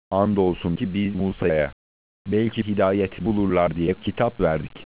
Andolsun ki biz Musa'ya belki hidayet bulurlar diye kitap verdik.